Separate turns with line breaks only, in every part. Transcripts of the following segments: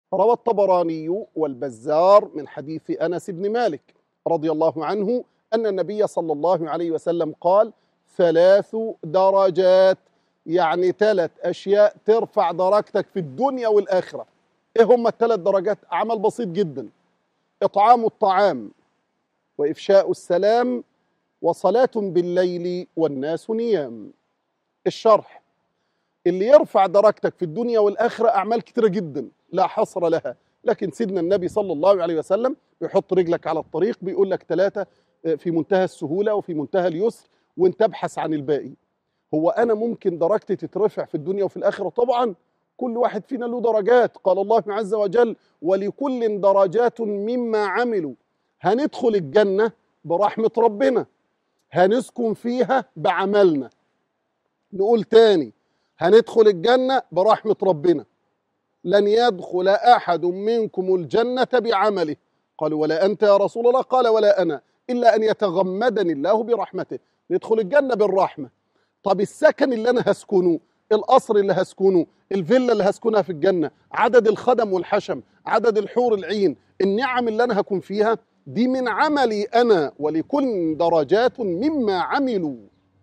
روى الطبراني والبزار من حديث أنس بن مالك رضي الله عنه أن النبي صلى الله عليه وسلم قال: 3 درجات، يعني 3 أشياء ترفع درجتك في الدنيا والآخرة. إيه هم ال3 درجات؟ عمل بسيط جدا: إطعام الطعام، وإفشاء السلام، وصلاة بالليل والناس نيام. الشرح: اللي يرفع درجتك في الدنيا والآخرة أعمال كتيرة جدا لا حصر لها، لكن سيدنا النبي صلى الله عليه وسلم بيحط رجلك على الطريق، بيقول لك 3 في منتهى السهولة وفي منتهى اليسر، وانت ابحث عن الباقي. هو أنا ممكن درجتي تترفع في الدنيا وفي الآخرة؟ طبعا، كل واحد فينا له درجات. قال الله عز وجل: ولكل درجات مما عملوا. هندخل الجنة برحمة ربنا، هنسكن فيها بعملنا. نقول تاني: هندخل الجنة برحمة ربنا. لن يدخل أحد منكم الجنة بعمله. قالوا: ولا أنت يا رسول الله؟ قال: ولا أنا، إلا أن يتغمدني الله برحمته. ندخل الجنة بالرحمة. طب السكن اللي أنا هسكنه، القصر اللي هسكنه، الفيلا اللي هسكنها في الجنة، عدد الخدم والحشم، عدد الحور العين، النعم اللي أنا هكون فيها، دي من عملي أنا. ولكل درجات مما عملوا.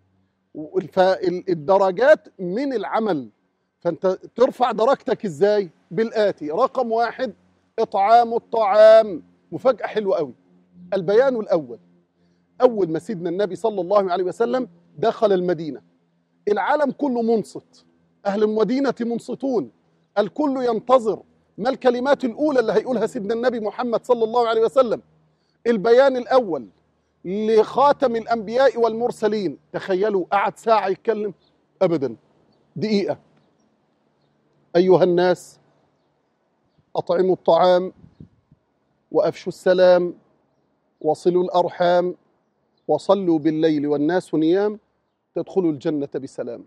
فالدرجات من العمل. فانت ترفع درجتك ازاي؟ بالآتي: رقم 1: إطعام الطعام. مفاجأة حلوة قوي. البيان الأول: أول ما سيدنا النبي صلى الله عليه وسلم دخل المدينة، العالم كله منصت، أهل المدينة منصتون، الكل ينتظر ما الكلمات الأولى اللي هيقولها سيدنا النبي محمد صلى الله عليه وسلم. البيان الأول لخاتم الأنبياء والمرسلين. تخيلوا، قعد ساعة يتكلم؟ أبدا، دقيقة: أيها الناس، أطعموا الطعام، وأفشوا السلام، وصلوا الأرحام، وصلوا بالليل والناس نيام، تدخلوا الجنة بسلام.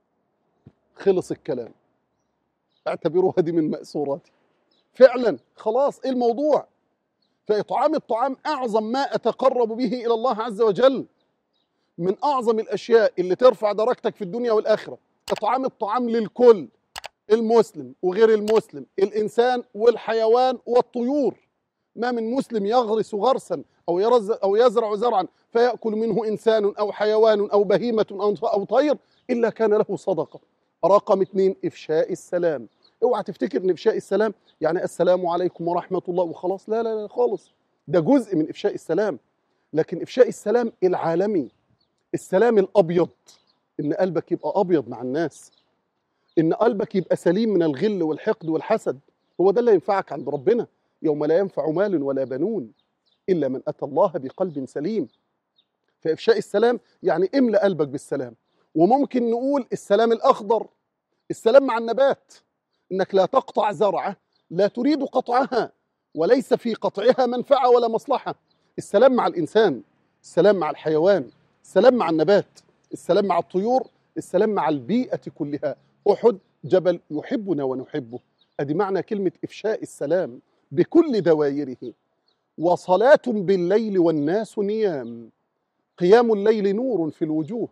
خلص الكلام. اعتبروها دي من مأسوراتي فعلا. خلاص، إيه الموضوع؟ فإطعام الطعام أعظم ما أتقرب به إلى الله عز وجل، من أعظم الأشياء اللي ترفع درجتك في الدنيا والآخرة. إطعام الطعام للكل، المسلم وغير المسلم، الإنسان والحيوان والطيور. ما من مسلم يغرس غرسا أو يزرع زرعا فيأكل منه إنسان أو حيوان أو بهيمة أو طير إلا كان له صدقة. رقم 2: إفشاء السلام. اوعى تفتكر ان إفشاء السلام يعني السلام عليكم ورحمة الله وخلاص. لا لا لا خالص، ده جزء من إفشاء السلام. لكن إفشاء السلام العالمي، السلام الأبيض، إن قلبك يبقى أبيض مع الناس، إن قلبك يبقى سليم من الغل والحقد والحسد. هو ده اللي ينفعك عند ربنا. يوم لا ينفع مال ولا بنون إلا من أتى الله بقلب سليم. فإفشاء السلام يعني املأ قلبك بالسلام. وممكن نقول السلام الأخضر، السلام مع النبات، إنك لا تقطع زرعة لا تريد قطعها، وليس في قطعها منفعة ولا مصلحة. السلام مع الإنسان، السلام مع الحيوان، السلام مع النبات، السلام مع الطيور، السلام مع البيئة كلها. أحد جبل يحبنا ونحبه. أدي معنى كلمة إفشاء السلام بكل دوائره. وصلاة بالليل والناس نيام. قيام الليل نور في الوجوه،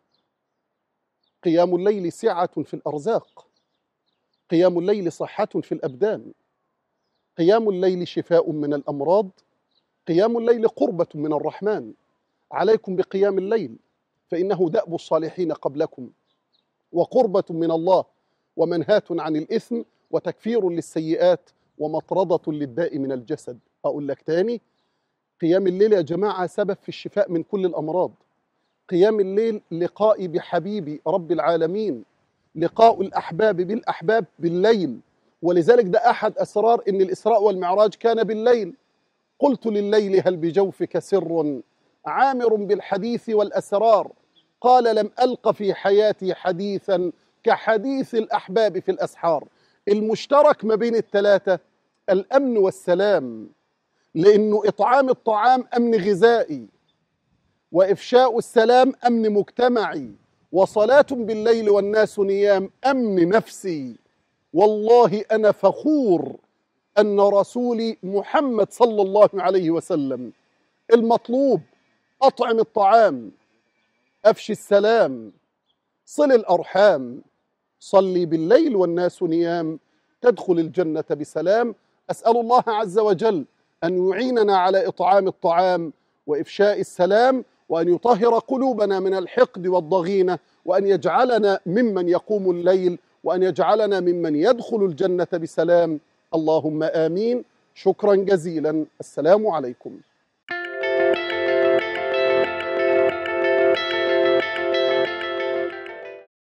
قيام الليل سعة في الأرزاق، قيام الليل صحة في الأبدان، قيام الليل شفاء من الأمراض، قيام الليل قربة من الرحمن. عليكم بقيام الليل فإنه دأب الصالحين قبلكم، وقربة من الله، ومنهاة عن الإثم، وتكفير للسيئات، ومطردة للداء من الجسد. أقول لك تاني: قيام الليل يا جماعة سبب في الشفاء من كل الأمراض. قيام الليل لقائي بحبيبي رب العالمين، لقاء الأحباب بالأحباب بالليل. ولذلك ده أحد أسرار إن الإسراء والمعراج كان بالليل. قلت لليل هل بجوفك سر عامر بالحديث والأسرار، قال لم ألق في حياتي حديثا كحديث الأحباب في الأسحار. المشترك ما بين الثلاثة الأمن والسلام، لأنه إطعام الطعام أمن غذائي، وإفشاء السلام أمن مجتمعي، وصلاة بالليل والناس نيام أمن نفسي. والله أنا فخور أن رسولي محمد صلى الله عليه وسلم المطلوب: أطعم الطعام، أفشي السلام، صل الأرحام، صلي بالليل والناس نيام، تدخل الجنة بسلام. أسأل الله عز وجل أن يعيننا على إطعام الطعام وإفشاء السلام، وأن يطهر قلوبنا من الحقد والضغينة، وأن يجعلنا ممن يقوم الليل، وأن يجعلنا ممن يدخل الجنة بسلام. اللهم آمين. شكرا جزيلا. السلام عليكم.